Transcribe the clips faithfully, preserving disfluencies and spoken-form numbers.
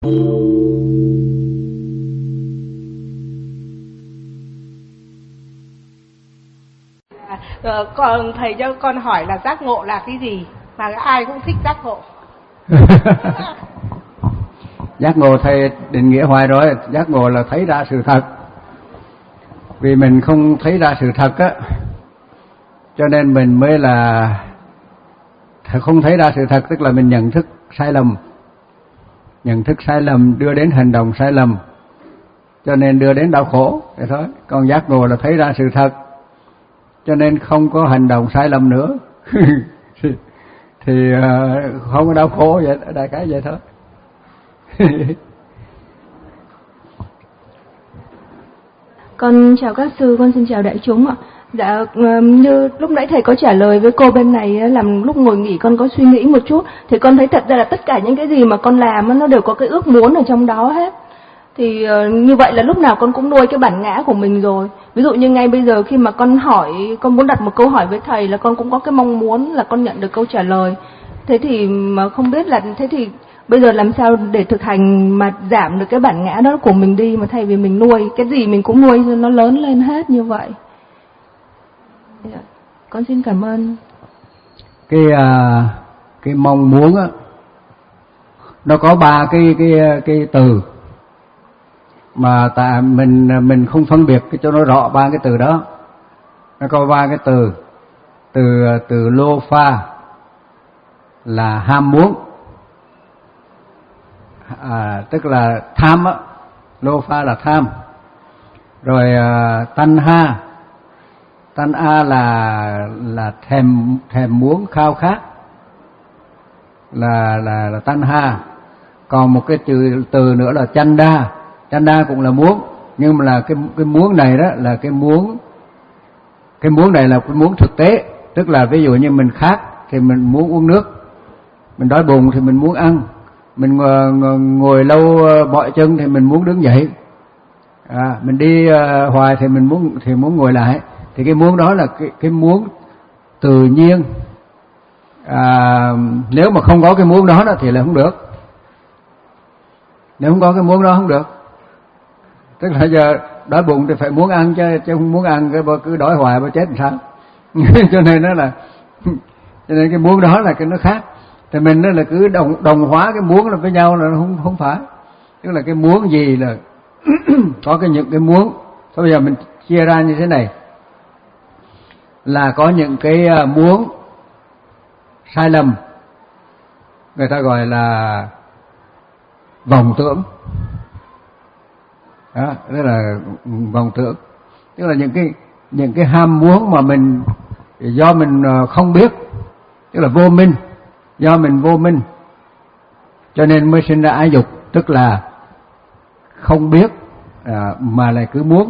Ờ, con thầy cho con hỏi là giác ngộ là cái gì, mà ai cũng thích giác ngộ. Giác ngộ thầy định nghĩa hoài rồi. Giác ngộ là thấy ra sự thật. Vì mình không thấy ra sự thật á, cho nên mình mới là không thấy ra sự thật, tức là mình nhận thức sai lầm. Nhận thức sai lầm đưa đến hành động sai lầm, cho nên đưa đến đau khổ vậy thôi. Còn giác ngộ là thấy ra sự thật, cho nên không có hành động sai lầm nữa. thì, thì uh, không có đau khổ vậy, đại khái vậy thôi. Con chào các sư, con xin chào đại chúng ạ. Dạ, như lúc nãy thầy có trả lời với cô bên này, làm lúc ngồi nghỉ con có suy nghĩ một chút, thì con thấy thật ra là tất cả những cái gì mà con làm nó đều có cái ước muốn ở trong đó hết. Thì như vậy là lúc nào con cũng nuôi cái bản ngã của mình rồi. Ví dụ như ngay bây giờ khi mà con hỏi, con muốn đặt một câu hỏi với thầy là con cũng có cái mong muốn là con nhận được câu trả lời. Thế thì mà không biết là, thế thì bây giờ làm sao để thực hành mà giảm được cái bản ngã đó của mình đi, mà thay vì mình nuôi cái gì mình cũng nuôi nó lớn lên hết như vậy. Con xin cảm ơn. Cái uh, cái mong muốn á, nó có ba cái cái cái từ mà tại mình mình không phân biệt cái cho nó rõ ba cái từ đó. Nó có ba cái từ. Từ từ lô pha là ham muốn, à, tức là tham á, lô pha là tham. Rồi uh, tân ha, tân a là là thèm thèm muốn khao khát, là là là tân ha. Còn một cái từ từ nữa là chanda, chanda cũng là muốn, nhưng mà là cái cái muốn này đó là cái muốn cái muốn này là cái muốn thực tế, tức là ví dụ như mình khát thì mình muốn uống nước, mình đói bụng thì mình muốn ăn, mình ngồi lâu bọi chân thì mình muốn đứng dậy, à, mình đi uh, hoài thì mình muốn thì muốn ngồi lại. Thì cái muốn đó là cái cái muốn tự nhiên. À, nếu mà không có cái muốn đó, đó thì là không được. Nếu không có cái muốn đó không được. Tức là giờ đói bụng thì phải muốn ăn chứ, chứ không muốn ăn cái cứ đói hoài mà chết làm sao. Cho nên nó là cho nên cái muốn đó là cái nó khác. Thì mình nó là cứ đồng đồng hóa cái muốn là với nhau là không không phải. Tức là cái muốn gì là có cái những cái muốn. Thôi bây giờ mình chia ra như thế này, là có những cái muốn sai lầm, người ta gọi là vọng tưởng. Đó, tức là vọng tưởng, tức là những cái những cái ham muốn mà mình do mình không biết, tức là vô minh, do mình vô minh cho nên mới sinh ra ái dục, tức là không biết à, mà lại cứ muốn.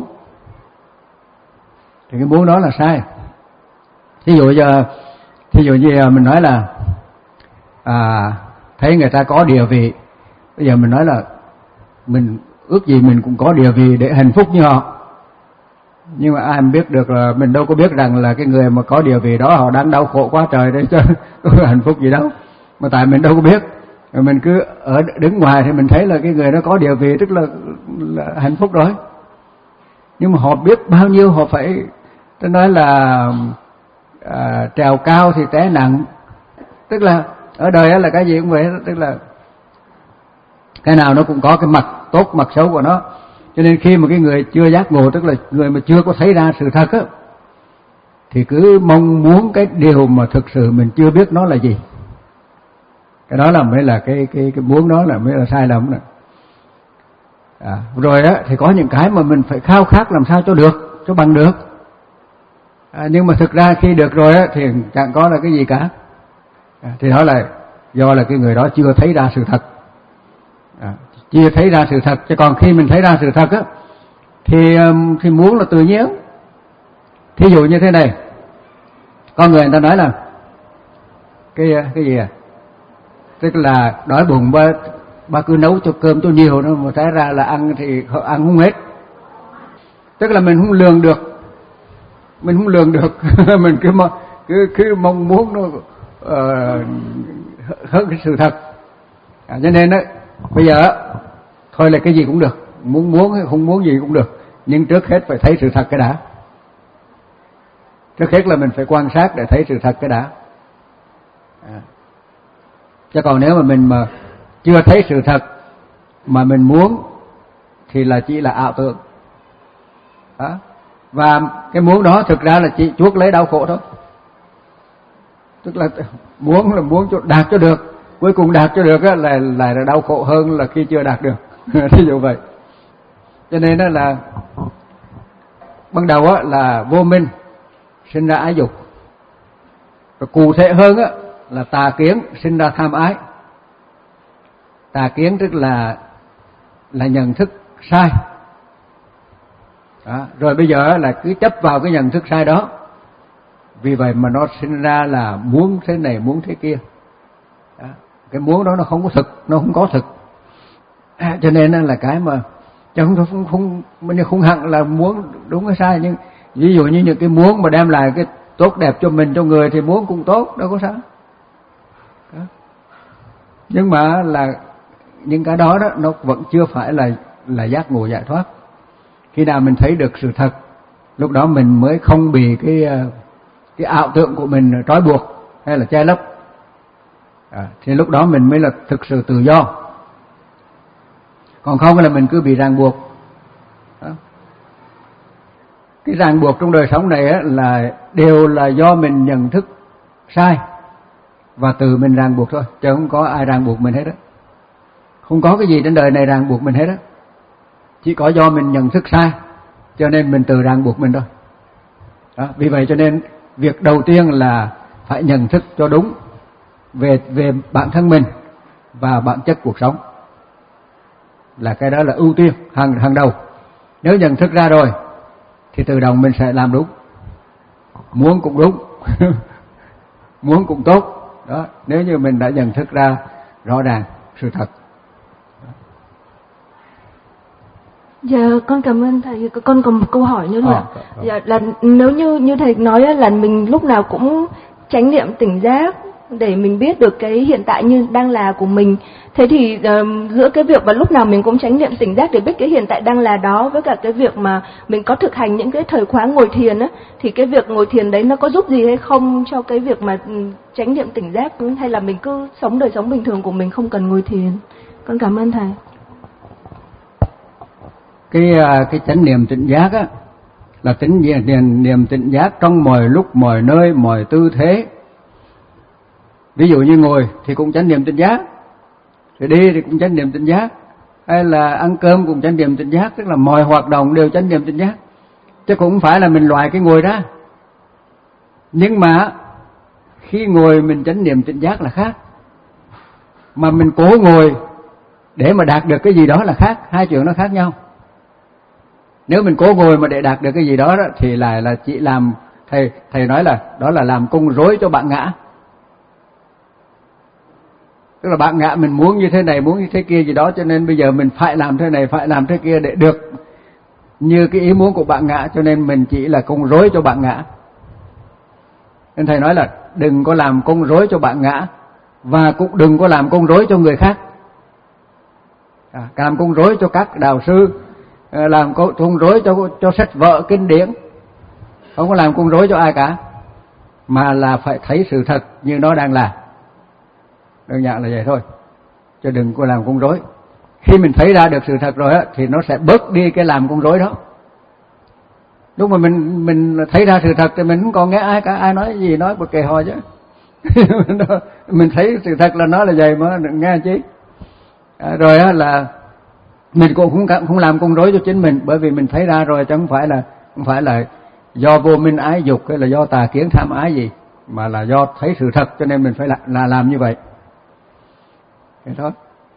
Thì cái muốn đó là sai. Thí dụ giờ, thí dụ như mình nói là à, thấy người ta có địa vị, bây giờ mình nói là mình ước gì mình cũng có địa vị để hạnh phúc như họ. Nhưng mà ai biết được là mình đâu có biết rằng là cái người mà có địa vị đó họ đang đau khổ quá trời đấy chứ có hạnh phúc gì đâu. Mà tại mình đâu có biết, rồi mình cứ ở đứng ngoài thì mình thấy là cái người đó có địa vị tức là, là hạnh phúc rồi. Nhưng mà họ biết bao nhiêu họ phải, tôi nói là à, trèo cao thì té nặng. Tức là ở đời là cái gì cũng vậy, tức là cái nào nó cũng có cái mặt tốt mặt xấu của nó. Cho nên khi mà cái người chưa giác ngộ, tức là người mà chưa có thấy ra sự thật á, thì cứ mong muốn cái điều mà thực sự mình chưa biết nó là gì. Cái đó là mới là cái cái cái muốn đó là mới là sai lầm đó. À, rồi á thì có những cái mà mình phải khao khát làm sao cho được, cho bằng được. À, nhưng mà thực ra khi được rồi á thì chẳng có là cái gì cả. À, thì đó là do là cái người đó chưa thấy ra sự thật. À, chưa thấy ra sự thật. Chứ còn khi mình thấy ra sự thật á thì thì muốn là tự nhiên. Thí dụ như thế này, có người người ta nói là cái cái gì à, tức là đói bụng ba, ba cứ nấu cho cơm cho nhiều nữa mà thấy ra là ăn thì ăn không hết. Tức là mình không lường được, mình không lường được. Mình cứ cứ cứ mong muốn nó uh, hơn cái sự thật. À, cho nên đó bây giờ thôi là cái gì cũng được, muốn muốn hay không muốn gì cũng được, nhưng trước hết phải thấy sự thật cái đã. Trước hết là mình phải quan sát để thấy sự thật cái đã. À. Chứ còn nếu mà mình mà chưa thấy sự thật mà mình muốn thì là chỉ là ảo tưởng. Đó. Và cái muốn đó thực ra là chỉ chuốc lấy đau khổ thôi. Tức là muốn là muốn cho đạt cho được, cuối cùng đạt cho được á, là là đau khổ hơn là khi chưa đạt được. Thí dụ vậy. Cho nên đó là ban đầu á, là vô minh sinh ra ái dục. Và cụ thể hơn á, là tà kiến sinh ra tham ái. Tà kiến tức là là nhận thức sai. Đó. Rồi bây giờ là cứ chấp vào cái nhận thức sai đó. Vì vậy mà nó sinh ra là muốn thế này, muốn thế kia. Đó. Cái muốn đó nó không có thực, nó không có thực. À, cho nên là cái mà chẳng không không mình không hẳn là muốn đúng hay sai, nhưng ví dụ như những cái muốn mà đem lại cái tốt đẹp cho mình, cho người thì muốn cũng tốt, đâu có sao. Đó. Nhưng mà là những cái đó đó nó vẫn chưa phải là là giác ngộ giải thoát. Khi nào mình thấy được sự thật, lúc đó mình mới không bị cái cái ảo tưởng của mình trói buộc hay là che lấp. À, thì lúc đó mình mới là thực sự tự do. Còn không là mình cứ bị ràng buộc. Đó. Cái ràng buộc trong đời sống này á, là đều là do mình nhận thức sai và tự mình ràng buộc thôi, chứ không có ai ràng buộc mình hết đó. Không có cái gì trên đời này ràng buộc mình hết đó. Chỉ có do mình nhận thức sai, cho nên mình tự ràng buộc mình thôi. Đó. Vì vậy cho nên việc đầu tiên là phải nhận thức cho đúng về về bản thân mình và bản chất cuộc sống. Là cái đó là ưu tiên hàng hàng đầu. Nếu nhận thức ra rồi thì tự động mình sẽ làm đúng. Muốn cũng đúng. Muốn cũng tốt. Đó, nếu như mình đã nhận thức ra rõ ràng sự thật. Dạ, con cảm ơn thầy. Con còn một câu hỏi nữa ạ. À, dạ, là nếu như như thầy nói là mình lúc nào cũng chánh niệm tỉnh giác để mình biết được cái hiện tại như đang là của mình. Thế thì uh, giữa cái việc mà lúc nào mình cũng chánh niệm tỉnh giác để biết cái hiện tại đang là đó, với cả cái việc mà mình có thực hành những cái thời khóa ngồi thiền á, thì cái việc ngồi thiền đấy nó có giúp gì hay không cho cái việc mà chánh niệm tỉnh giác, hay là mình cứ sống đời sống bình thường của mình không cần ngồi thiền? Con cảm ơn thầy. Cái cái chánh niệm tỉnh giác á là tính niệm niệm tỉnh giác trong mọi lúc, mọi nơi, mọi tư thế. Ví dụ như ngồi thì cũng chánh niệm tỉnh giác, rồi đi thì cũng chánh niệm tỉnh giác, hay là ăn cơm cũng chánh niệm tỉnh giác, tức là mọi hoạt động đều chánh niệm tỉnh giác. Chứ cũng không phải là mình loại cái ngồi ra. Nhưng mà khi ngồi mình chánh niệm tỉnh giác là khác, mà mình cố ngồi để mà đạt được cái gì đó là khác, hai chuyện nó khác nhau. Nếu mình cố ngồi mà để đạt được cái gì đó, đó thì lại là chỉ làm, thầy thầy nói là đó là làm cung rối cho bạn ngã. Tức là bạn ngã mình muốn như thế này, muốn như thế kia gì đó, cho nên bây giờ mình phải làm thế này, phải làm thế kia để được như cái ý muốn của bạn ngã, cho nên mình chỉ là cung rối cho bạn ngã. Nên thầy nói là đừng có làm cung rối cho bạn ngã, và cũng đừng có làm cung rối cho người khác. À, làm cung rối cho các đạo sư, làm cung rối cho cho sách vở kinh điển, không có làm cung rối cho ai cả, mà là phải thấy sự thật như nó đang là. Đơn giản là vậy thôi, chứ đừng có làm cung rối. Khi mình thấy ra được sự thật rồi á, thì nó sẽ bớt đi cái làm cung rối đó. Lúc mà mình mình thấy ra sự thật thì mình không còn nghe ai cả, ai nói gì nói bực kề ho chứ. Mình thấy sự thật là nó là vậy mà đừng nghe chứ. À, rồi á là mình cũng không không làm cung rối cho chính mình, bởi vì mình thấy ra rồi, chứ không phải là không phải là do vô minh ái dục hay là do tà kiến tham ái gì, mà là do thấy sự thật cho nên mình phải là, là làm như vậy. Thế thôi.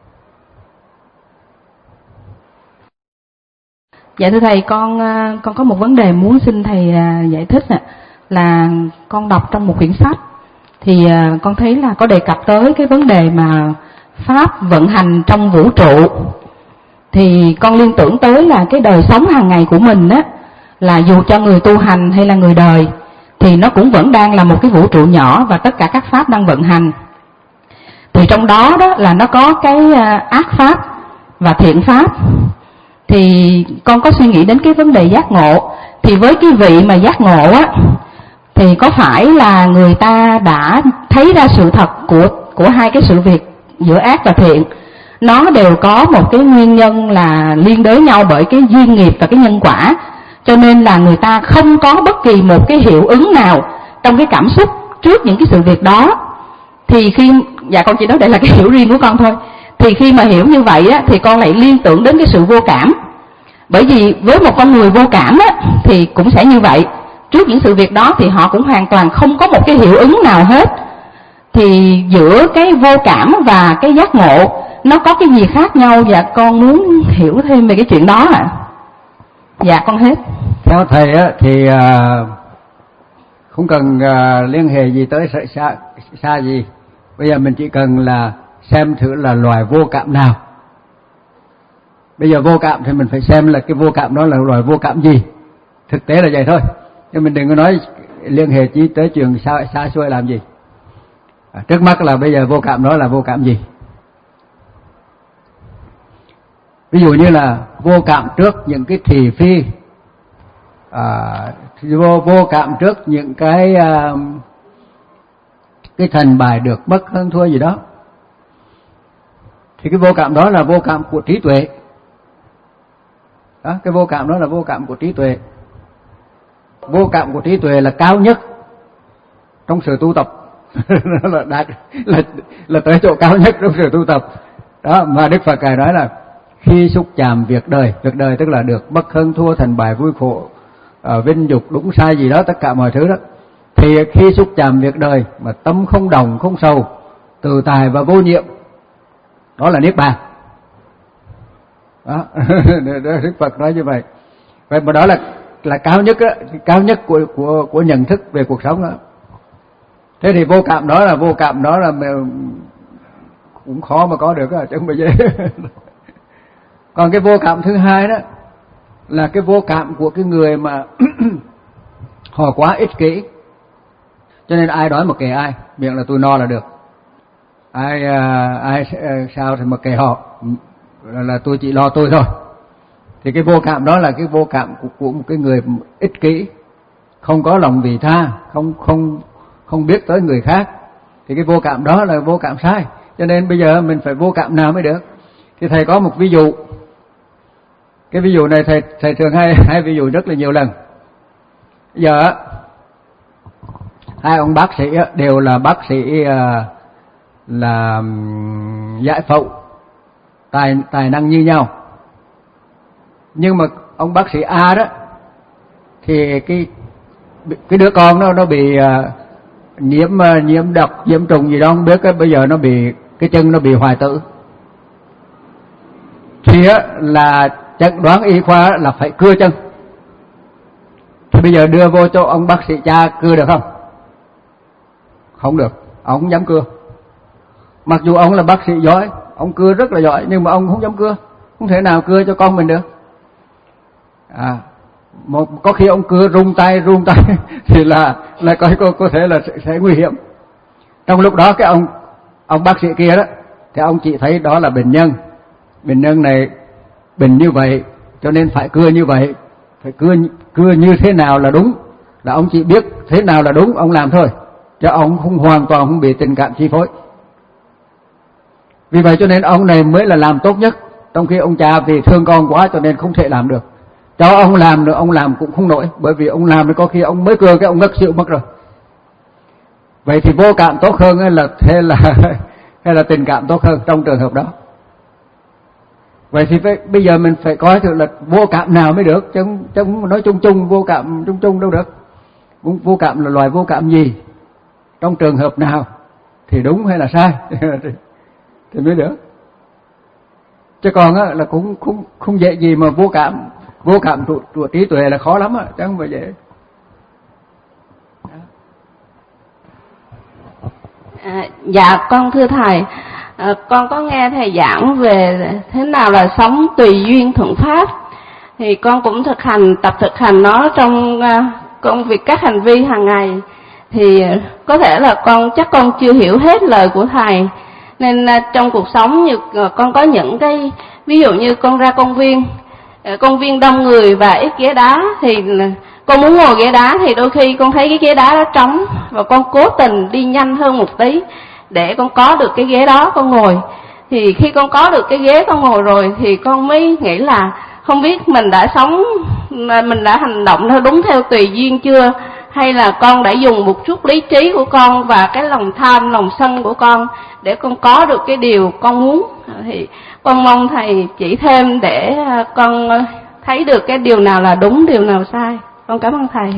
Dạ thưa thầy, con con có một vấn đề muốn xin thầy giải thích ạ. Là con đọc trong một quyển sách thì con thấy là có đề cập tới cái vấn đề mà pháp vận hành trong vũ trụ. Thì con liên tưởng tới là cái đời sống hàng ngày của mình á, là dù cho người tu hành hay là người đời thì nó cũng vẫn đang là một cái vũ trụ nhỏ và tất cả các pháp đang vận hành. Thì trong đó đó là nó có cái ác pháp và thiện pháp. Thì con có suy nghĩ đến cái vấn đề giác ngộ. Thì với cái vị mà giác ngộ á, thì có phải là người ta đã thấy ra sự thật của của hai cái sự việc giữa ác và thiện, nó đều có một cái nguyên nhân là liên đới nhau bởi cái duyên nghiệp và cái nhân quả, cho nên là người ta không có bất kỳ một cái hiệu ứng nào trong cái cảm xúc trước những cái sự việc đó. Thì khi, dạ con chỉ nói đây là cái hiểu riêng của con thôi, thì khi mà hiểu như vậy á, thì con lại liên tưởng đến cái sự vô cảm. Bởi vì với một con người vô cảm á, thì cũng sẽ như vậy, trước những sự việc đó thì họ cũng hoàn toàn không có một cái hiệu ứng nào hết. Thì giữa cái vô cảm và cái giác ngộ nó có cái gì khác nhau, và con muốn hiểu thêm về cái chuyện đó ạ. À? Dạ con hết. Theo thầy á, thì à, không cần à, liên hệ gì tới xa, xa gì. Bây giờ mình chỉ cần là xem thử là loài vô cảm nào. Bây giờ vô cảm thì mình phải xem là cái vô cảm đó là loài vô cảm gì. Thực tế là vậy thôi, nhưng mình đừng có nói liên hệ chi tới chuyện xa, xa xôi làm gì. À, trước mắt là bây giờ vô cảm đó là vô cảm gì. Ví dụ như là vô cảm trước những cái thị phi, à, vô, vô cảm trước những cái à, cái thành bại được mất hơn thua gì đó, thì cái vô cảm đó là vô cảm của trí tuệ. Đó, cái vô cảm đó là vô cảm của trí tuệ. Vô cảm của trí tuệ là cao nhất trong sự tu tập. là, đạt, là, là tới chỗ cao nhất trong sự tu tập. Đó, mà Đức Phật Ngài nói là khi xúc chạm việc đời, việc đời tức là được bất hơn thua, thành bại vui khổ, uh, vinh dục đúng sai gì đó, tất cả mọi thứ đó. Thì khi xúc chạm việc đời mà tâm không đồng, không sầu, tự tài và vô nhiệm, đó là Niết Bàn. Đó, Đức Phật nói như vậy. Vậy mà đó là là cao nhất á, cao nhất của của của nhận thức về cuộc sống đó. Thế thì vô cảm đó là vô cảm đó là cũng khó mà có được á, chứ không phải dễ. Còn cái vô cảm thứ hai đó là cái vô cảm của cái người mà họ quá ích kỷ, cho nên ai đói mà kệ ai, miệng là tôi no là được. Ai ai sao thì mà kệ họ, là, là tôi chỉ lo tôi thôi. Thì cái vô cảm đó là cái vô cảm của, của một cái người ích kỷ, không có lòng vị tha, không không không biết tới người khác. Thì cái vô cảm đó là vô cảm sai. Cho nên bây giờ mình phải vô cảm nào mới được. Thì thầy có một ví dụ. Cái ví dụ này thầy thầy thường hay hay ví dụ rất là nhiều lần. Bây giờ hai ông bác sĩ đều là bác sĩ là giải phẫu, tài tài năng như nhau. Nhưng mà ông bác sĩ A đó thì cái cái đứa con nó nó bị uh, nhiễm uh, nhiễm độc, nhiễm trùng gì đó không biết, cái bây giờ nó bị cái chân nó bị hoại tử. Thì á là chẩn đoán y khoa là phải cưa chân. Thì bây giờ đưa vô cho ông bác sĩ cha cưa được không? Không được, ông không dám cưa. Mặc dù ông là bác sĩ giỏi, ông cưa rất là giỏi, nhưng mà ông không dám cưa, không thể nào cưa cho con mình được. À, một, có khi ông cưa rung tay rung tay thì là là có có, có thể là sẽ, sẽ nguy hiểm. Trong lúc đó cái ông ông bác sĩ kia đó thì ông chỉ thấy đó là bệnh nhân, bệnh nhân này bệnh như vậy cho nên phải cưa như vậy, phải cưa cưa như thế nào là đúng, là ông chỉ biết thế nào là đúng ông làm thôi, chứ ông không hoàn toàn không bị tình cảm chi phối. Vì vậy cho nên ông này mới là làm tốt nhất, trong khi ông cha vì thương con quá cho nên không thể làm được. Cho ông làm nữa ông làm cũng không nổi, bởi vì ông làm thì có khi ông mới cưa cái ông ngất xỉu mất rồi. Vậy thì vô cảm tốt hơn hay là hay là hay là tình cảm tốt hơn trong trường hợp đó? Vậy thì phải, bây giờ mình phải coi thử là vô cảm nào mới được, chứ không, chứ không nói chung chung vô cảm chung chung đâu được. Vô cảm là loài vô cảm gì, trong trường hợp nào thì đúng hay là sai thì mới được. Chứ còn á là cũng không không dễ gì mà vô cảm. Vô cảm của, của trí tuệ là khó lắm á, chứ không phải dễ. À, dạ con thưa thầy, à, con có nghe thầy giảng về thế nào là sống tùy duyên thuận pháp, thì con cũng thực hành tập thực hành nó trong uh, công việc các hành vi hàng ngày. Thì có thể là con chắc con chưa hiểu hết lời của thầy, Nên trong cuộc sống như con có những cái, ví dụ như con ra công viên, công viên đông người và ít ghế đá, thì con muốn ngồi ghế đá thì đôi khi con thấy cái ghế đá đó trống, và con cố tình đi nhanh hơn một tí để con có được cái ghế đó con ngồi. Thì khi con có được cái ghế con ngồi rồi thì con mới nghĩ là không biết mình đã sống, mình đã hành động theo đúng theo tùy duyên chưa, hay là con đã dùng một chút lý trí của con và cái lòng tham, lòng sân của con để con có được cái điều con muốn. Thì con mong thầy chỉ thêm để con thấy được cái điều nào là đúng, điều nào sai. Con cảm ơn thầy.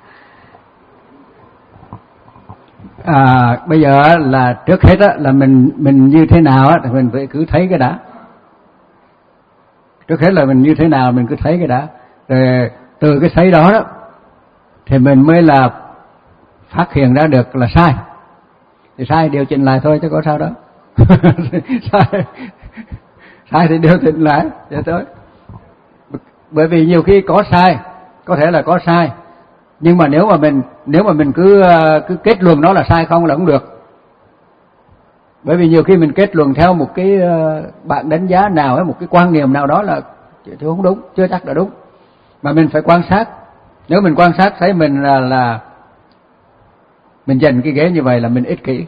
À, bây giờ là trước hết á, là mình mình như thế nào á, thì mình phải cứ thấy cái đã. Trước hết là mình như thế nào mình cứ thấy cái đã. Rồi từ cái thấy đó đó thì mình mới là phát hiện ra được là sai. Thì sai điều chỉnh lại thôi chứ có sao đó. sai sai thì điều chỉnh lại vậy thôi. Bởi vì nhiều khi có sai, có thể là có sai, nhưng mà nếu mà mình nếu mà mình cứ cứ kết luận nó là sai không là không được. Bởi vì nhiều khi mình kết luận theo một cái bạn đánh giá nào hay một cái quan niệm nào đó là thì không đúng, chưa chắc là đúng. Mà mình phải quan sát. Nếu mình quan sát thấy mình là là mình giành cái ghế như vậy là mình ích kỷ,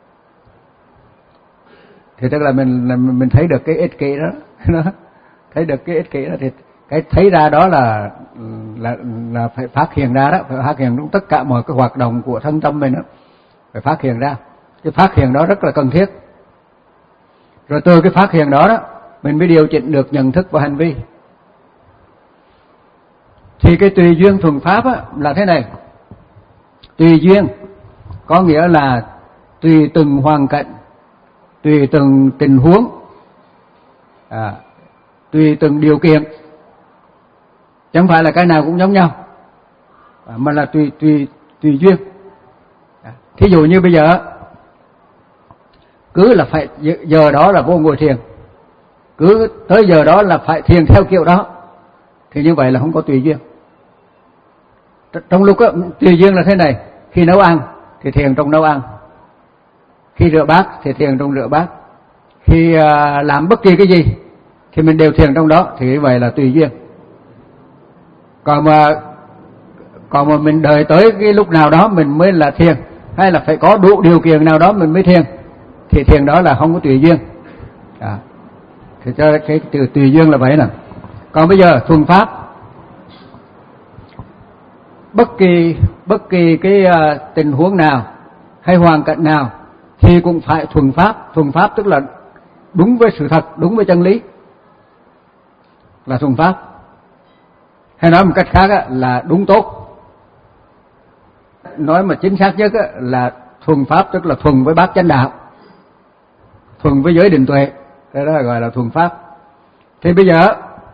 thì tức là mình là mình thấy được cái ích kỷ đó, thấy được cái ích kỷ đó, thì cái thấy ra đó là là là phải phát hiện ra đó, phải phát hiện trong tất cả mọi cái hoạt động của thân tâm mình đó, phải phát hiện ra. Cái phát hiện đó rất là cần thiết. Rồi từ cái phát hiện đó đó mình mới điều chỉnh được nhận thức và hành vi. Thì cái tùy duyên thuần pháp á, là thế này. Tùy duyên có nghĩa là tùy từng hoàn cảnh, tùy từng tình huống, à, tùy từng điều kiện. Chẳng phải là cái nào cũng giống nhau, à, mà là tùy tùy tùy duyên. À, thí dụ như bây giờ cứ là phải giờ đó là vô ngồi thiền, cứ tới giờ đó là phải thiền theo kiểu đó, thì như vậy là không có tùy duyên. Trong lúc đó, tùy duyên là thế này. Khi nấu ăn thì thiền trong nấu ăn, khi rửa bát thì thiền trong rửa bát, khi uh, làm bất kỳ cái gì thì mình đều thiền trong đó, thì như vậy là tùy duyên. Còn mà còn mà mình đợi tới cái lúc nào đó mình mới là thiền, hay là phải có đủ điều kiện nào đó mình mới thiền, thì thiền đó là không có tùy duyên. À, thì cho cái từ tùy duyên là vậy nè. Còn bây giờ thuần pháp, bất kỳ bất kỳ cái uh, tình huống nào hay hoàn cảnh nào thì cũng phải thuần pháp. Thuần pháp tức là đúng với sự thật, đúng với chân lý, là thuần pháp. Hay nói một cách khác á, là đúng tốt. Nói mà chính xác nhất á, là thuần pháp tức là thuần với bát chánh đạo, thuần với giới định tuệ, đó là gọi là thuần pháp. Thì bây giờ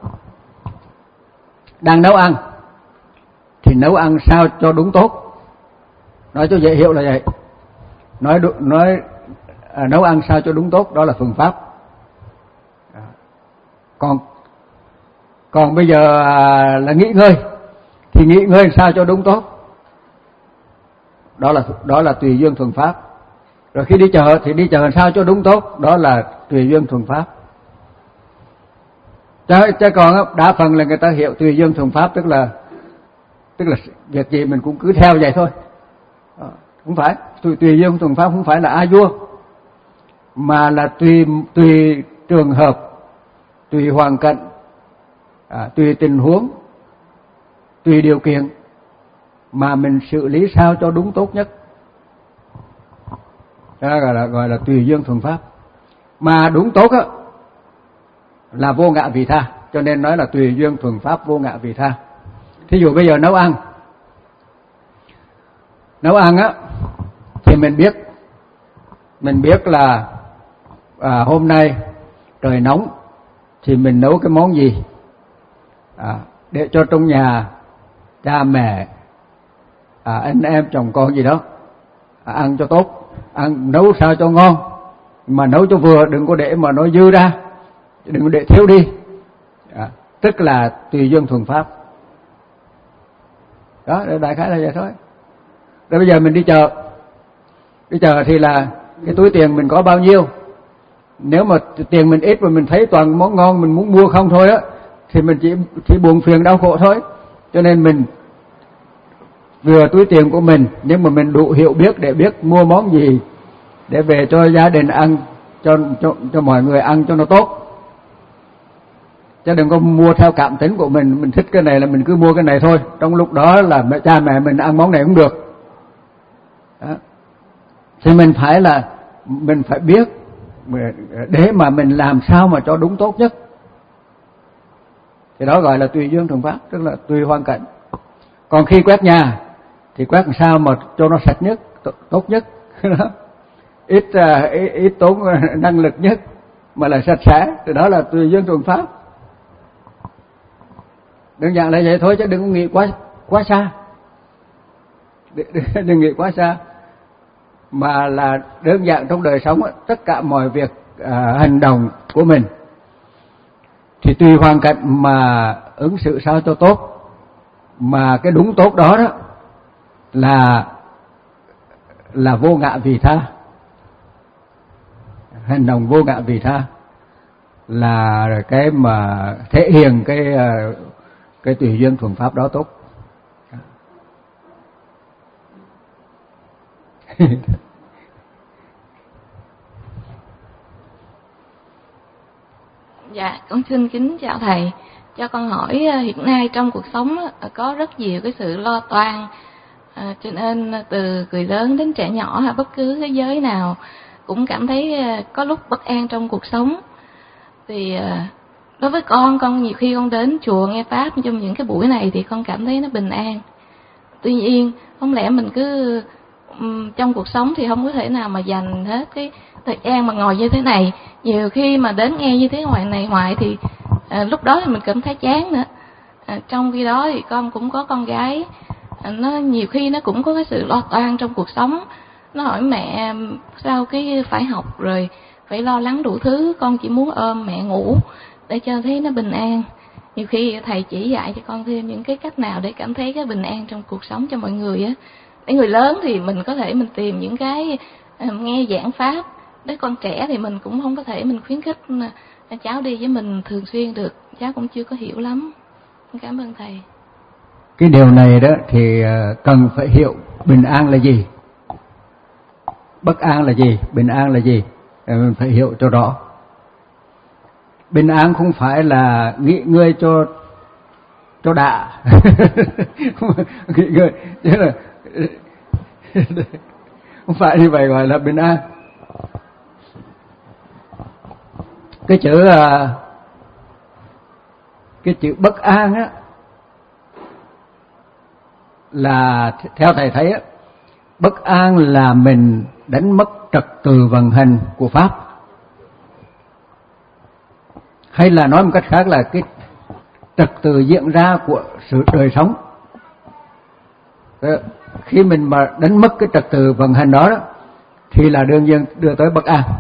đang nấu ăn thì nấu ăn sao cho đúng tốt, nói cho dễ hiểu là vậy. Nói nói à, nấu ăn sao cho đúng tốt, đó là thuần pháp. À, còn còn bây giờ à, là nghỉ ngơi thì nghỉ ngơi sao cho đúng tốt, đó là đó là tùy duyên thuần pháp. Rồi khi đi chợ thì đi chợ sao cho đúng tốt, đó là tùy duyên thuần pháp. Chứ, chứ còn đa phần là người ta hiểu tùy duyên thuần pháp tức là tức là việc gì mình cũng cứ theo vậy thôi. À, không phải. Tùy, tùy duyên thuần pháp không phải là a vua, mà là tùy tùy trường hợp, tùy hoàn cảnh, à, tùy tình huống, tùy điều kiện mà mình xử lý sao cho đúng tốt nhất. Đó gọi là gọi là tùy duyên thuần pháp. Mà đúng tốt á là vô ngã vị tha, cho nên nói là tùy duyên thuần pháp vô ngã vị tha. Thí dụ bây giờ nấu ăn, nấu ăn á thì mình biết mình biết là à, hôm nay trời nóng thì mình nấu cái món gì à, để cho trong nhà cha mẹ, à, anh em chồng con gì đó à, ăn cho tốt, ăn nấu sao cho ngon, mà nấu cho vừa, đừng có để mà nó dư ra, đừng có để thiếu đi, à, tức là tùy duyên thuần pháp. Đó, đại khái là vậy thôi. Rồi bây giờ mình đi chợ, đi chợ thì là cái túi tiền mình có bao nhiêu nếu mà tiền mình ít mà mình thấy toàn món ngon mình muốn mua không thôi á, thì mình chỉ chỉ buồn phiền đau khổ thôi. Cho nên mình vừa túi tiền của mình, nhưng mà mình đủ hiểu biết để biết mua món gì để về cho gia đình ăn, cho cho cho mọi người ăn cho nó tốt. Chứ đừng có mua theo cảm tính của mình, mình thích cái này là mình cứ mua cái này thôi. Trong lúc đó là mẹ, cha mẹ mình ăn món này cũng được. Đó. Thì mình phải là mình phải biết để mà mình làm sao mà cho đúng tốt nhất. Thì đó gọi là tùy duyên thuận pháp, tức là tùy hoàn cảnh. Còn khi quét nhà thì quét làm sao mà cho nó sạch nhất, tốt nhất, ít, ít ít tốn năng lực nhất mà là sạch sẽ, thì đó là tùy duyên thuận pháp. Đơn giản là vậy thôi, chứ đừng có nghĩ quá quá xa, đừng, đừng nghĩ quá xa, mà là đơn giản trong đời sống tất cả mọi việc à, hành động của mình thì tùy hoàn cảnh mà ứng xử sao cho tốt. Mà cái đúng tốt đó đó là là vô ngã vị tha, hành động vô ngã vị tha là cái mà thể hiện cái cái tùy duyên thuận pháp đó tốt. Dạ, con xin kính chào thầy. Cho con hỏi hiện nay trong cuộc sống có rất nhiều cái sự lo toan, à, cho nên từ người lớn đến trẻ nhỏ hay bất cứ cái giới nào cũng cảm thấy có lúc bất an trong cuộc sống. Thì đối với con, con nhiều khi con đến chùa nghe pháp trong những cái buổi này thì con cảm thấy nó bình an. Tuy nhiên, không lẽ mình cứ um, trong cuộc sống thì không có thể nào mà dành hết cái thời gian mà ngồi như thế này. Nhiều khi mà đến nghe như thế ngoài này hoài thì à, lúc đó thì mình cảm thấy chán nữa. À, trong khi đó thì con cũng có con gái, à, nó nhiều khi nó cũng có cái sự lo toan trong cuộc sống. Nó hỏi mẹ sao cái phải học rồi phải lo lắng đủ thứ, con chỉ muốn ôm mẹ ngủ để cho thấy nó bình an. Nhiều khi thầy chỉ dạy cho con thêm những cái cách nào để cảm thấy cái bình an trong cuộc sống cho mọi người á. Để người lớn thì mình có thể mình tìm những cái uh, nghe giảng pháp. Để con trẻ thì mình cũng không có thể mình khuyến khích uh, cháu đi với mình thường xuyên được. Cháu cũng chưa có hiểu lắm. Cảm ơn thầy. Cái điều này đó thì cần phải hiểu bình an là gì, bất an là gì, bình an là gì, mình phải hiểu cho rõ. Bình an không phải là nghỉ ngơi cho cho đã, nghỉ ngơi chứ là không phải như vậy gọi là bình an. Cái chữ cái chữ bất an á là theo thầy thấy á, bất an là mình đánh mất trật tự vận hành của pháp, hay là nói một cách khác là cái trật tự diễn ra của sự đời sống. Khi mình mà đánh mất cái trật tự vận hành đó, đó thì là đương nhiên đưa tới bất an.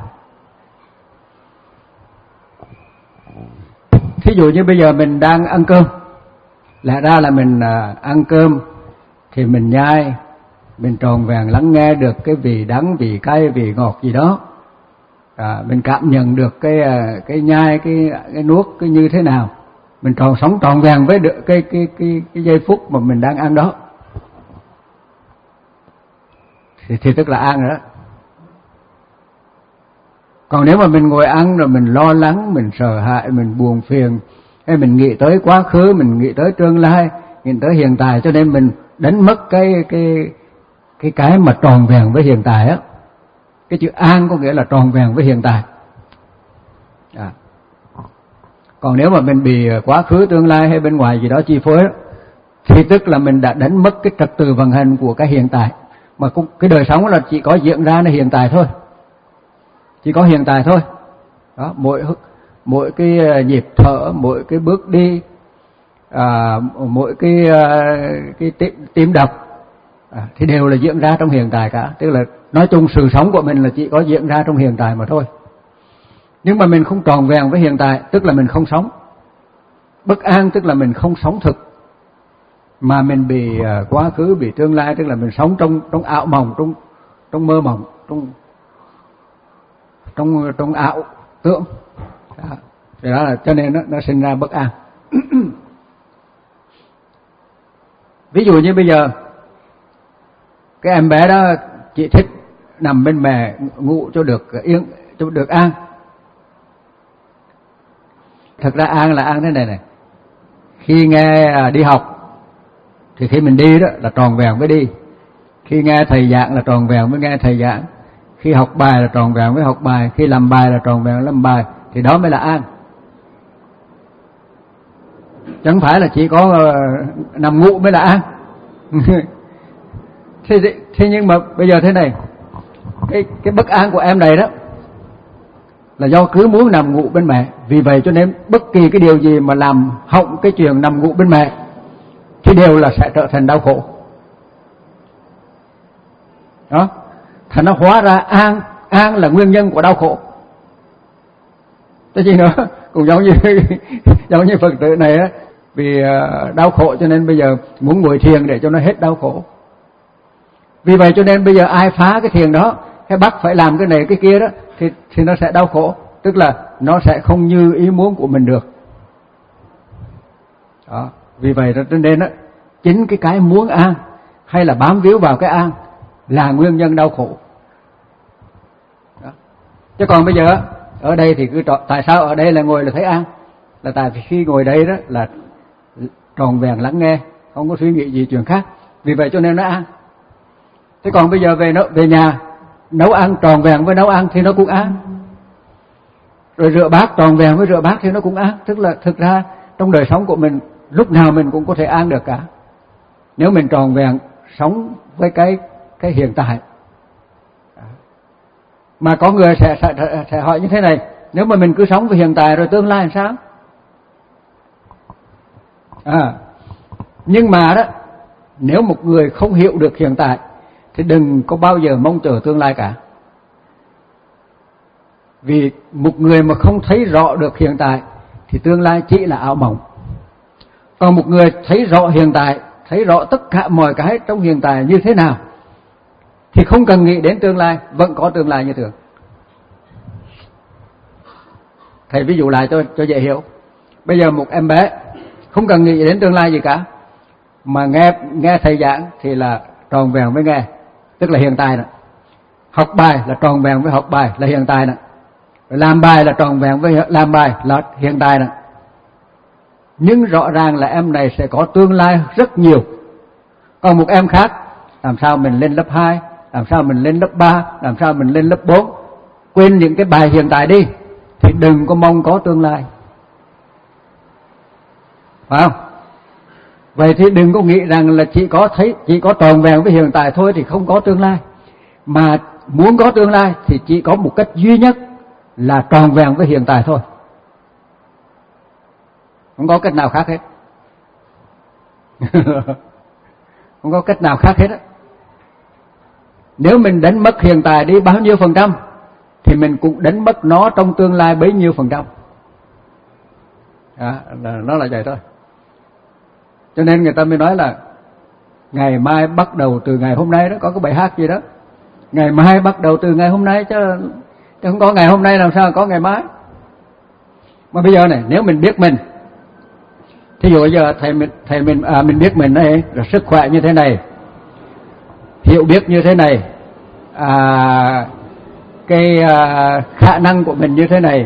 Thí dụ như bây giờ mình đang ăn cơm, lẽ ra là mình ăn cơm thì mình nhai, mình tròn vẹn lắng nghe được cái vị đắng, vị cay, vị ngọt gì đó, à, mình cảm nhận được cái cái nhai, cái cái nuốt cái như thế nào, mình tròn sống tròn vẹn với được cái cái cái cái giây phút mà mình đang ăn đó, thì, thì tức là an rồi đó. Còn nếu mà mình ngồi ăn rồi mình lo lắng, mình sợ hãi, mình buồn phiền, hay mình nghĩ tới quá khứ, mình nghĩ tới tương lai, nghĩ tới hiện tại, cho nên mình đánh mất cái cái cái cái mà tròn vẹn với hiện tại á. Cái chữ an có nghĩa là tròn vẹn với hiện tại. À. Còn nếu mà mình bị quá khứ, tương lai hay bên ngoài gì đó chi phối, thì tức là mình đã đánh mất cái trật tự vận hành của cái hiện tại. Mà cái đời sống là chỉ có diễn ra là hiện tại thôi, chỉ có hiện tại thôi. Đó, mỗi mỗi cái nhịp thở, mỗi cái bước đi, à, mỗi cái cái tim, tim đập, à, thì đều là diễn ra trong hiện tại cả. Tức là nói chung sự sống của mình là chỉ có diễn ra trong hiện tại mà thôi. Nhưng mà mình không tròn vẹn với hiện tại, tức là mình không sống. Bất an tức là mình không sống thực, mà mình bị uh, quá khứ, bị tương lai, tức là mình sống trong trong ảo mộng, trong trong mơ mộng, trong trong trong ảo, tưởng. Đó. Thì đó là cho nên nó, nó sinh ra bất an. Ví dụ như bây giờ cái em bé đó chỉ thích nằm bên mẹ ngủ cho được yên, cho được an. Thật ra an là an thế này này. Khi nghe đi học thì khi mình đi đó là tròn vẹn mới đi. Khi nghe thầy giảng là tròn vẹn mới nghe thầy giảng. Khi học bài là tròn vẹn mới học bài. Khi làm bài là tròn vẹn làm bài. Thì đó mới là an. Chẳng phải là chỉ có uh, nằm ngủ mới là an. thế, thế nhưng mà bây giờ thế này, cái, cái bất an của em này đó là do cứ muốn nằm ngủ bên mẹ. Vì vậy cho nên bất kỳ cái điều gì mà làm hỏng cái chuyện nằm ngủ bên mẹ thì đều là sẽ trở thành đau khổ. Đó. Thành nó hóa ra an, an là nguyên nhân của đau khổ. Cái gì nữa? Cũng giống như giống như Phật tử này á, vì đau khổ cho nên bây giờ muốn ngồi thiền để cho nó hết đau khổ. Vì vậy cho nên bây giờ ai phá cái thiền đó, hay bắt phải làm cái này cái kia đó, thì thì nó sẽ đau khổ, tức là nó sẽ không như ý muốn của mình được. Đó. Vì vậy cho nên đó, chính cái cái muốn an hay là bám víu vào cái an là nguyên nhân đau khổ. Đó. Chứ còn bây giờ ở đây thì cứ tại sao ở đây là ngồi là thấy an? Là tại vì khi ngồi đây đó là tròn vẹn lắng nghe, không có suy nghĩ gì chuyện khác. Vì vậy cho nên nó an. Thế còn bây giờ về về nhà nấu ăn tròn vẹn với nấu ăn thì nó cũng an. Rồi rửa bát tròn vẹn với rửa bát thì nó cũng an. Tức là thực ra trong đời sống của mình lúc nào mình cũng có thể an được cả. Nếu mình tròn vẹn sống với cái cái hiện tại. Mà có người sẽ, sẽ sẽ hỏi như thế này, nếu mà mình cứ sống với hiện tại rồi tương lai làm sao? À, nhưng mà đó, nếu một người không hiểu được hiện tại thì đừng có bao giờ mong chờ tương lai cả. Vì một người mà không thấy rõ được hiện tại thì tương lai chỉ là ảo mộng. Còn một người thấy rõ hiện tại, thấy rõ tất cả mọi cái trong hiện tại như thế nào thì không cần nghĩ đến tương lai, vẫn có tương lai như thường. Thầy ví dụ lại cho, cho dễ hiểu. Bây giờ một em bé không cần nghĩ đến tương lai gì cả, mà nghe nghe thầy giảng thì là tròn vẹn với nghe, tức là hiện tại đó. Học bài là tròn vẹn với học bài là hiện tại đó. Làm bài là tròn vẹn với làm bài là hiện tại đó. Nhưng rõ ràng là em này sẽ có tương lai rất nhiều. Còn một em khác, làm sao mình lên lớp hai, làm sao mình lên lớp ba, làm sao mình lên lớp bốn, quên những cái bài hiện tại đi thì đừng có mong có tương lai. Phải không? Vậy thì đừng có nghĩ rằng là chỉ có thấy chỉ có tròn vẹn với hiện tại thôi thì không có tương lai. Mà muốn có tương lai thì chỉ có một cách duy nhất là tròn vẹn với hiện tại thôi. Không có cách nào khác hết. Không có cách nào khác hết á. Nếu mình đánh mất hiện tại đi bao nhiêu phần trăm thì mình cũng đánh mất nó trong tương lai bấy nhiêu phần trăm. À, nó là vậy thôi. Cho nên người ta mới nói là ngày mai bắt đầu từ ngày hôm nay đó, có cái bài hát gì đó. Ngày mai bắt đầu từ ngày hôm nay, chứ, chứ không có ngày hôm nay làm sao có ngày mai. Mà bây giờ này, nếu mình biết mình, thí dụ bây giờ thầy mình thầy mình à, mình biết mình này, là sức khỏe như thế này, hiểu biết như thế này, à, cái à, khả năng của mình như thế này,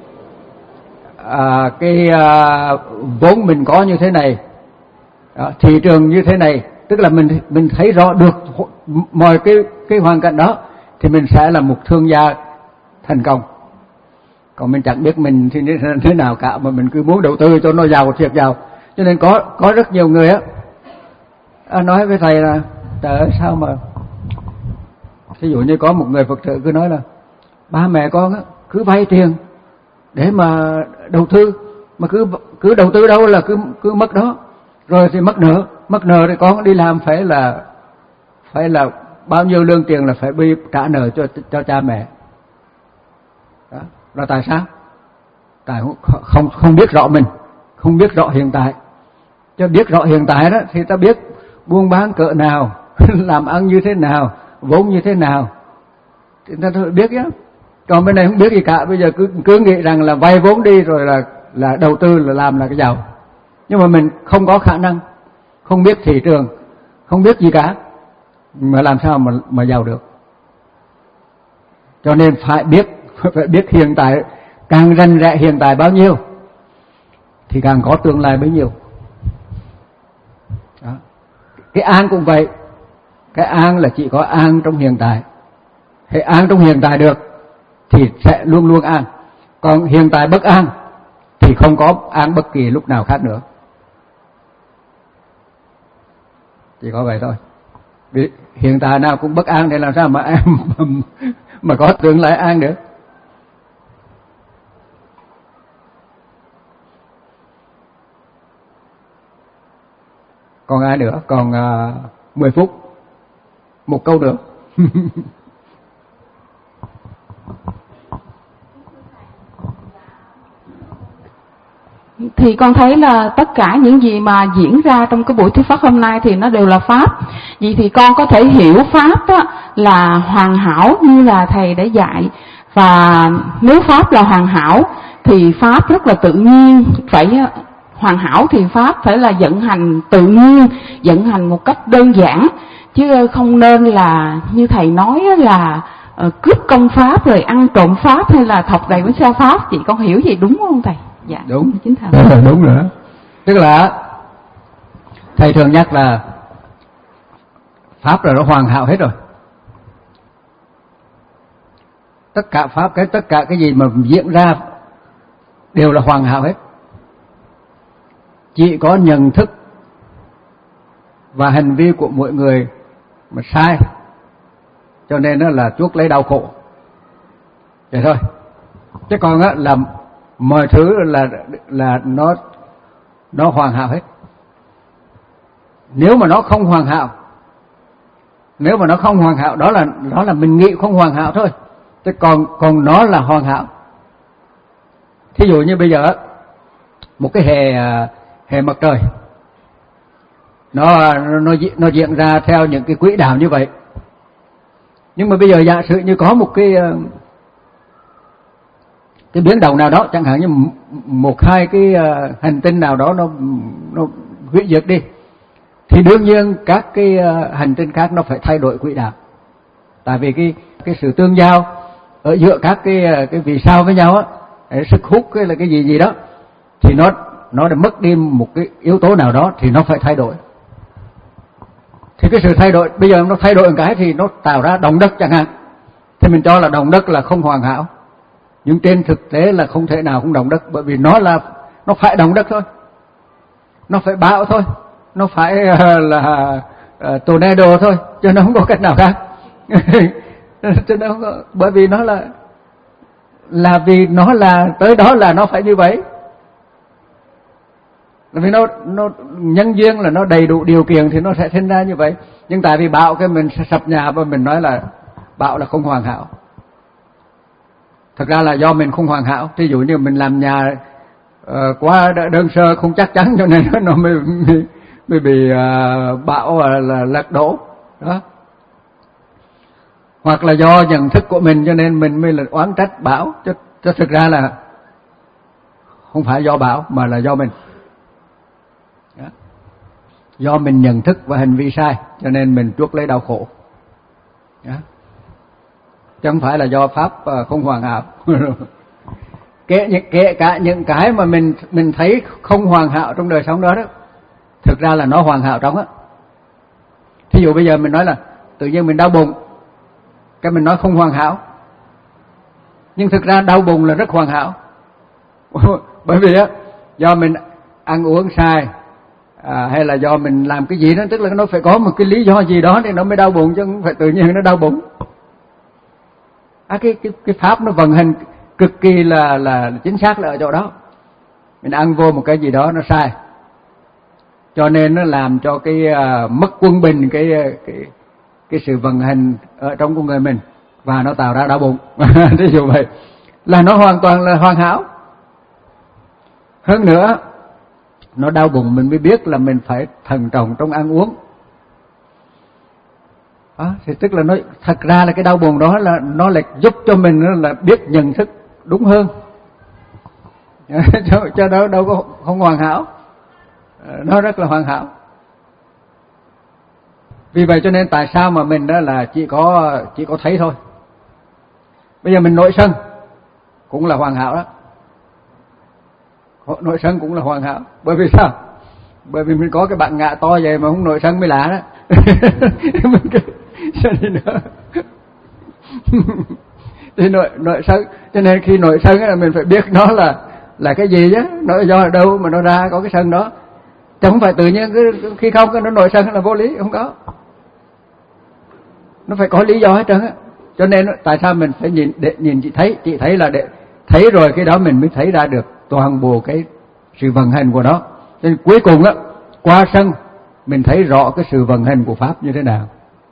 à, cái à, vốn mình có như thế này, đó, thị trường như thế này, tức là mình mình thấy rõ được mọi cái cái hoàn cảnh đó thì mình sẽ là một thương gia thành công. Còn mình chẳng biết mình thì thế nào cả mà mình cứ muốn đầu tư cho nó giàu thiệt giàu. Cho nên có có rất nhiều người á nói với thầy là trời ơi sao mà, ví dụ như có một người Phật tử cứ nói là ba mẹ con á cứ vay tiền để mà đầu tư, mà cứ cứ đầu tư đâu là cứ cứ mất đó, rồi thì mất nợ, mất nợ thì con đi làm phải là phải là bao nhiêu lương tiền là phải đi trả nợ cho cho cha mẹ. Đó. Là tại sao? Tại không, không không biết rõ mình, không biết rõ hiện tại. Cho biết rõ hiện tại đó thì ta biết buôn bán cỡ nào, làm ăn như thế nào, vốn như thế nào, thì ta biết chứ. Còn bên này không biết gì cả, bây giờ cứ cứ nghĩ rằng là vay vốn đi rồi là là đầu tư là làm là cái giàu. Nhưng mà mình không có khả năng, không biết thị trường, không biết gì cả, mà làm sao mà mà giàu được. Cho nên phải biết phải biết hiện tại, càng rành rẽ hiện tại bao nhiêu thì càng có tương lai bấy nhiêu. Đó. Cái an cũng vậy, cái an là chỉ có an trong hiện tại. Hãy an trong hiện tại được thì sẽ luôn luôn an. Còn hiện tại bất an thì không có an bất kỳ lúc nào khác nữa. Chỉ có vậy thôi. Vì hiện tại nào cũng bất an thì làm sao mà an mà có tương lai an được. Còn ai nữa? Còn uh, mười phút. Một câu nữa. Thì con thấy là tất cả những gì mà diễn ra trong cái buổi thuyết pháp hôm nay thì nó đều là Pháp. Vậy thì con có thể hiểu Pháp đó là hoàn hảo như là Thầy đã dạy. Và nếu Pháp là hoàn hảo thì Pháp rất là tự nhiên. Phải hoàn hảo thì Pháp phải là vận hành tự nhiên, vận hành một cách đơn giản. Chứ không nên là như Thầy nói là uh, cướp công Pháp rồi ăn trộm Pháp hay là thọc đầy với xa Pháp. Chị con hiểu gì đúng không Thầy? Dạ, đúng, chính thầy. Đúng rồi. Tức là Thầy thường nhắc là Pháp là nó hoàn hảo hết rồi. Tất cả Pháp, cái tất cả cái gì mà diễn ra đều là hoàn hảo hết. Chỉ có nhận thức và hành vi của mỗi người mà sai, cho nên nó là chuốc lấy đau khổ. Vậy thôi. Chứ còn á là mọi thứ là là nó nó hoàn hảo hết. Nếu mà nó không hoàn hảo, nếu mà nó không hoàn hảo, đó là đó là mình nghĩ không hoàn hảo thôi. Chứ còn còn nó là hoàn hảo. Thí dụ như bây giờ một cái hệ hệ mặt trời, nó nó nó diễn ra theo những cái quỹ đạo như vậy. Nhưng mà bây giờ giả sử như có một cái cái biến động nào đó, chẳng hạn như một hai cái hành tinh nào đó nó nó hủy diệt đi, thì đương nhiên các cái hành tinh khác nó phải thay đổi quỹ đạo. Tại vì cái cái sự tương giao ở giữa các cái cái vì sao với nhau á, sức hút cái là cái gì gì đó, thì nó nó đã mất đi một cái yếu tố nào đó thì nó phải thay đổi. Thì cái sự thay đổi bây giờ nó thay đổi một cái thì nó tạo ra động đất chẳng hạn, thì mình cho là động đất là không hoàn hảo. Nhưng trên thực tế là không thể nào không động đất, bởi vì nó là nó phải động đất thôi, nó phải bão thôi, nó phải uh, là uh, tornado thôi, chứ nó không có cách nào khác. Chứ nó không có, bởi vì nó là là vì nó là tới đó là nó phải như vậy. Vì nó nó nhân duyên là nó đầy đủ điều kiện thì nó sẽ sinh ra như vậy. Nhưng tại vì bão cái mình sập nhà và mình nói là bão là không hoàn hảo. Thật ra là do mình không hoàn hảo. Ví dụ như mình làm nhà uh, quá đơn sơ không chắc chắn, cho nên nó mới mới, mới bị uh, bão uh, là lật đổ đó. Hoặc là do nhận thức của mình cho nên mình mới là oán trách bão, chứ, chứ thực ra là không phải do bão mà là do mình. Đó. Do mình nhận thức và hành vi sai cho nên mình chuốc lấy đau khổ. Đó. Chứ không phải là do Pháp không hoàn hảo. kể, kể cả những cái mà mình mình thấy không hoàn hảo trong đời sống đó đó, thực ra là nó hoàn hảo trong á. Thí dụ bây giờ mình nói là tự nhiên mình đau bụng, cái mình nói không hoàn hảo, nhưng thực ra đau bụng là rất hoàn hảo. Bởi vì á, do mình ăn uống sai, à, hay là do mình làm cái gì đó, tức là nó phải có một cái lý do gì đó thì nó mới đau bụng, chứ không phải tự nhiên nó đau bụng. À, cái cái cái pháp nó vận hành cực kỳ là là chính xác là ở chỗ đó. Mình ăn vô một cái gì đó nó sai, cho nên nó làm cho cái uh, mất quân bình cái cái cái sự vận hành ở trong con người mình, và nó tạo ra đau bụng. Ví dụ vậy là nó hoàn toàn là hoàn hảo. Hơn nữa, nó đau bụng mình mới biết là mình phải thận trọng trong ăn uống. À, thì tức là nó thật ra là cái đau buồn đó là nó lại giúp cho mình là biết nhận thức đúng hơn. cho, cho đó đâu có không hoàn hảo, nó rất là hoàn hảo. Vì vậy cho nên tại sao mà mình đó là chỉ có chỉ có thấy thôi. Bây giờ mình nổi sân cũng là hoàn hảo đó, nổi sân cũng là hoàn hảo. Bởi vì sao? Bởi vì mình có cái bạn ngạ to vậy mà không nổi sân mới lạ đó. Thì nổi nổi sân, cho nên khi nổi sân là mình phải biết nó là là cái gì chứ, nó do đâu mà nó ra có cái sân đó. Chứ không phải tự nhiên cứ khi không nó nổi sân là vô lý, không có. Nó phải có lý do hết trơn á. Cho nên tại sao mình phải nhìn để nhìn chị thấy, chị thấy là để thấy rồi cái đó mình mới thấy ra được toàn bộ cái sự vận hành của nó. Cho nên cuối cùng á, qua sân mình thấy rõ cái sự vận hành của pháp như thế nào.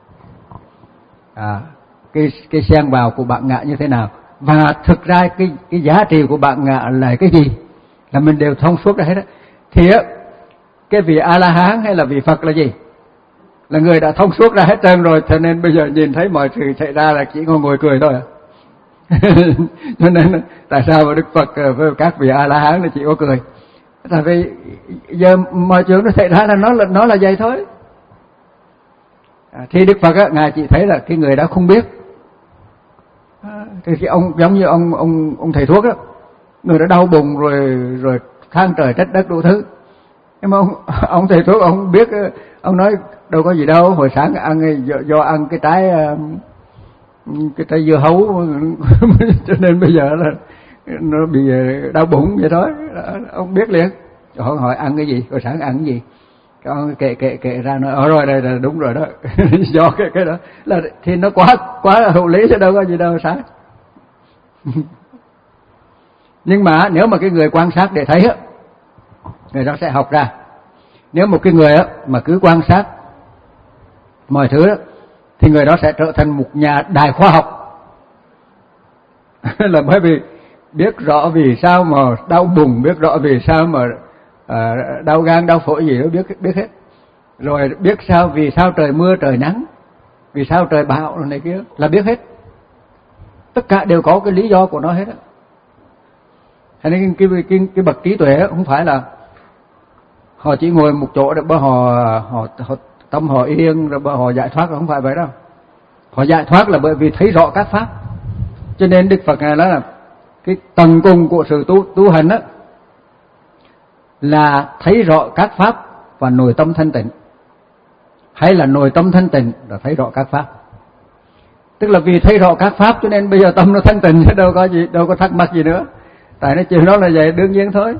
À, cái cái xen vào của bạn ngạ như thế nào, và thực ra cái cái giá trị của bạn ngạ là cái gì là mình đều thông suốt ra hết á. Thì á, cái vị A La Hán hay là vị Phật là gì? Là người đã thông suốt ra hết trơn rồi, cho nên bây giờ nhìn thấy mọi sự xảy ra là chỉ ngồi ngồi cười thôi. Cho nên tại sao mà Đức Phật với các vị A La Hán là chỉ có cười? Tại vì giờ mọi chuyện nó xảy ra là nó là nó là vậy thôi. À, thì Đức Phật á, ngài chỉ thấy là cái người đó không biết. À, thì cái ông giống như ông ông ông thầy thuốc đó, người đã đau bụng rồi rồi than trời trách đất đủ thứ. Nhưng mà ông, ông thầy thuốc ông biết, ông nói đâu có gì đâu, hồi sáng ăn do, do ăn cái trái cái trái dưa hấu cho nên bây giờ là nó bị đau bụng vậy thôi. Ông biết liền. Họ hỏi ăn cái gì, hồi sáng ăn cái gì, ông kệ kệ kệ ra nói ở rồi đây là đúng rồi đó. Do cái cái đó là thì nó quá quá là hữu lý chứ đâu có gì đâu sáng. Nhưng mà nếu mà cái người quan sát để thấy á, người đó sẽ học ra. Nếu một cái người á mà cứ quan sát mọi thứ đó, thì người đó sẽ trở thành một nhà đại khoa học. Là bởi vì biết rõ vì sao mà đau bụng, biết rõ vì sao mà à, đau gan, đau phổi gì đó biết biết hết. Rồi biết sao vì sao trời mưa trời nắng, vì sao trời bão này kia là biết hết. Tất cả đều có cái lý do của nó hết á. Cho nên cái, cái, cái, cái bậc trí tuệ không phải là họ chỉ ngồi một chỗ để họ, họ, họ tâm họ yên rồi họ giải thoát, không phải vậy đâu. Họ giải thoát là bởi vì thấy rõ các pháp. Cho nên Đức Phật này nói là cái tầng cùng của sự tu, tu hành đó là thấy rõ các pháp và nội tâm thanh tịnh, hay là nội tâm thanh tịnh là thấy rõ các pháp. Tức là vì thấy rõ các pháp cho nên bây giờ tâm nó thanh tịnh chứ đâu có gì, đâu có thắc mắc gì nữa. Tại nó chuyện đó là vậy, đương nhiên thôi.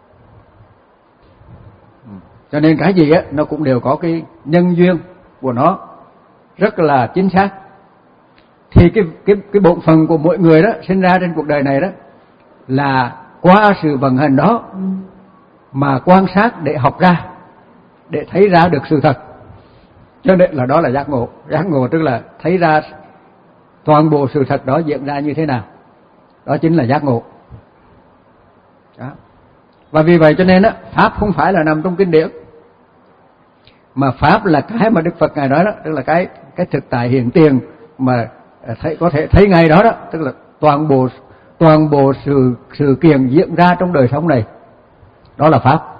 Cho nên cái gì á nó cũng đều có cái nhân duyên của nó rất là chính xác. Thì cái cái cái bổn phận của mỗi người đó sinh ra trên cuộc đời này đó là qua sự vận hành đó mà quan sát để học ra, để thấy ra được sự thật. Cho nên là đó là giác ngộ. Giác ngộ tức là thấy ra toàn bộ sự thật đó diễn ra như thế nào. Đó chính là giác ngộ. Đó. Và vì vậy cho nên á, pháp không phải là nằm trong kinh điển, mà pháp là cái mà Đức Phật ngài nói đó, tức là cái cái thực tại hiện tiền mà thấy có thể thấy ngay đó đó, tức là toàn bộ toàn bộ sự sự kiện diễn ra trong đời sống này, đó là pháp.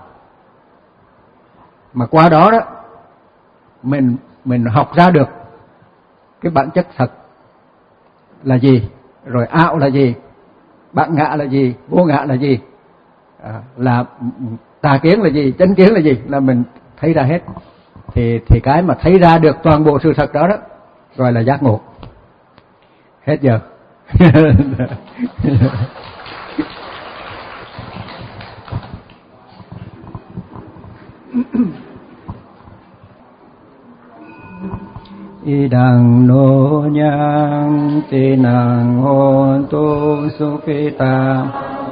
Mà qua đó đó mình mình học ra được cái bản chất thật là gì, rồi ảo là gì, bạn ngã là gì, vô ngã là gì, à, là tà kiến là gì, chánh kiến là gì, là mình thấy ra hết. Thì thì cái mà thấy ra được toàn bộ sự thật đó đó gọi là giác ngộ. Hết giờ. Idang no nyang tinang hontu sukhita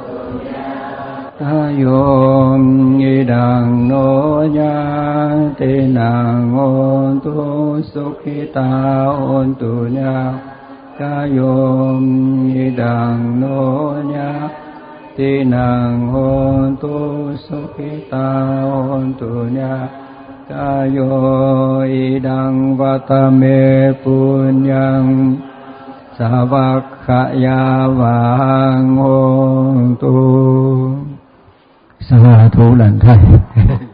Tayom idang no nyang tinang hontu sukhita hontu nyang Tayom idang no nyang tinang hontu sukhita hontu nyang ตโยอิดังวัตเมปุญญังสาวัคขยาวังโหตุสาธุหลันไทย